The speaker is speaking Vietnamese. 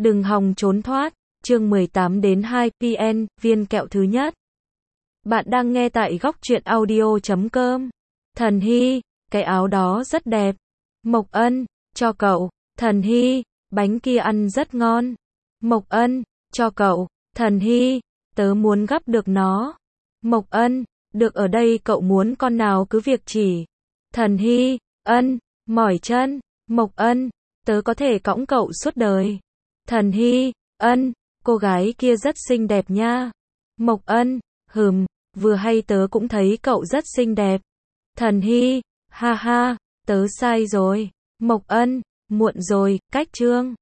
Đừng hòng trốn thoát. Chương 18 đến 2 PN, viên kẹo thứ nhất. Bạn đang nghe tại góc truyện audio.com. Thần Hy, cái áo đó rất đẹp. Mộc Ân, cho cậu. Thần Hy, bánh kia ăn rất ngon. Mộc Ân, cho cậu. Thần Hy, tớ muốn gắp được nó. Mộc Ân, được, ở đây cậu muốn con nào cứ việc chỉ. Thần Hy, Ân, mỏi chân. Mộc Ân, tớ có thể cõng cậu suốt đời. Thần Hy, Ân, cô gái kia rất xinh đẹp nha. Mộc Ân, vừa hay tớ cũng thấy cậu rất xinh đẹp. Thần Hy, ha ha, tớ sai rồi. Mộc Ân, muộn rồi, cách chương.